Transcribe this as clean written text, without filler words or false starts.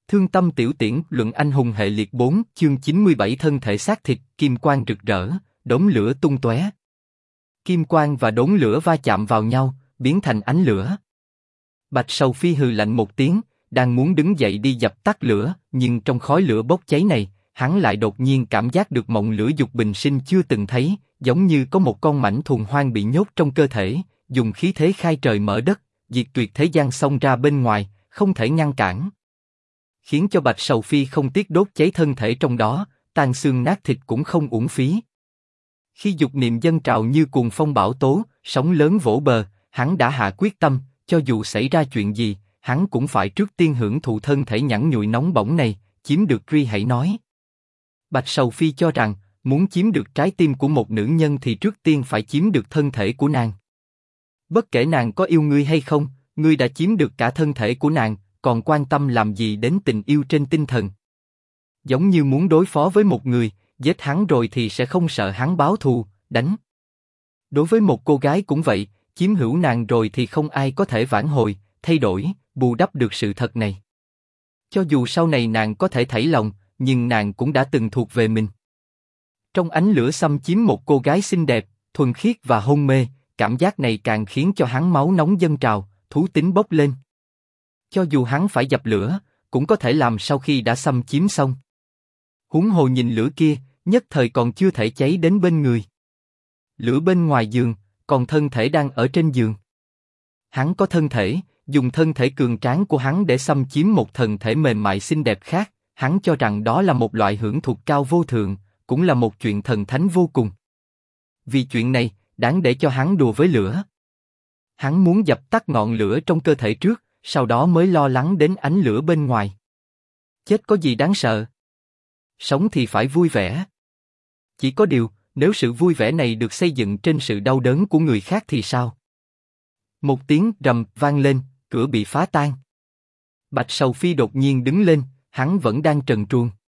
Thương tâm tiểu tiễn luận anh hùng hệ liệt 4 chương 97 thân thể xác thịt kim quang rực rỡ, đốm lửa tung tóe. Kim quang và đốm lửa va chạm vào nhau, biến thành ánh lửa. Bạch Sầu Phi hừ lạnh một tiếng, đang muốn đứng dậy đi dập tắt lửa, nhưng trong khói lửa bốc cháy này, hắn lại đột nhiên cảm giác được mộng lửa dục bình sinh chưa từng thấy, giống như có một con mãnh thuần hoang bị nhốt trong cơ thể, dùng khí thế khai trời mở đất, diệt tuyệt thế gian xông ra bên ngoài, không thể ngăn cản. Khiến cho Bạch Sầu Phi không tiếc đốt cháy thân thể trong đó, tan xương nát thịt cũng không uổng phí. Khi dục niệm dâng trào như cuồng phong bão tố, sóng lớn vỗ bờ, hắn đã hạ quyết tâm, cho dù xảy ra chuyện gì, hắn cũng phải trước tiên hưởng thụ thân thể nhẵn nhụi nóng bỏng này, chiếm được Truy hãy nói. Bạch Sầu Phi cho rằng, muốn chiếm được trái tim của một nữ nhân thì trước tiên phải chiếm được thân thể của nàng. Bất kể nàng có yêu ngươi hay không, ngươi đã chiếm được cả thân thể của nàng, còn quan tâm làm gì đến tình yêu trên tinh thần. Giống như muốn đối phó với một người, giết hắn rồi thì sẽ không sợ hắn báo thù, đánh. Đối với một cô gái cũng vậy, chiếm hữu nàng rồi thì không ai có thể vãn hồi, thay đổi, bù đắp được sự thật này. Cho dù sau này nàng có thể thảy lòng, nhưng nàng cũng đã từng thuộc về mình. Trong ánh lửa xâm chiếm một cô gái xinh đẹp, thuần khiết và hôn mê, cảm giác này càng khiến cho hắn máu nóng dâng trào, thú tính bốc lên. Cho dù hắn phải dập lửa, cũng có thể làm sau khi đã xâm chiếm xong. Huống hồ nhìn lửa kia, nhất thời còn chưa thể cháy đến bên người. Lửa bên ngoài giường, còn thân thể đang ở trên giường. Hắn có thân thể, dùng thân thể cường tráng của hắn để xâm chiếm một thần thể mềm mại xinh đẹp khác, hắn cho rằng đó là một loại hưởng thụ cao vô thượng, cũng là một chuyện thần thánh vô cùng. Vì chuyện này, đáng để cho hắn đùa với lửa. Hắn muốn dập tắt ngọn lửa trong cơ thể trước, sau đó mới lo lắng đến ánh lửa bên ngoài. Chết có gì đáng sợ? Sống thì phải vui vẻ. Chỉ có điều, nếu sự vui vẻ này được xây dựng trên sự đau đớn của người khác thì sao? Một tiếng rầm vang lên, cửa bị phá tan. Bạch Sầu Phi đột nhiên đứng lên, hắn vẫn đang trần truồng.